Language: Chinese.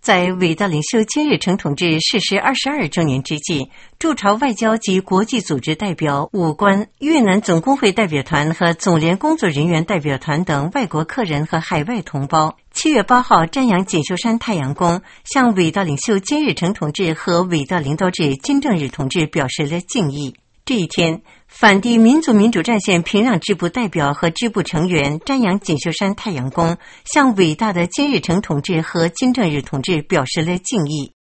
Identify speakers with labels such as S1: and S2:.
S1: 在伟大领袖金日成同志逝世22周年之际，驻朝外交及国际组织代表、武官、越南总工会代表团和总联工作人员代表团等外国客人和海外同胞7月8号瞻仰锦绣山太阳宫，向伟大领袖金日成同志和伟大领导者金正日同志表示了敬意。这一天，反帝民族民主战线平壤支部代表和支部成员瞻仰锦绣山太阳宫，向伟大的金日成同志和金正日同志表示了敬意。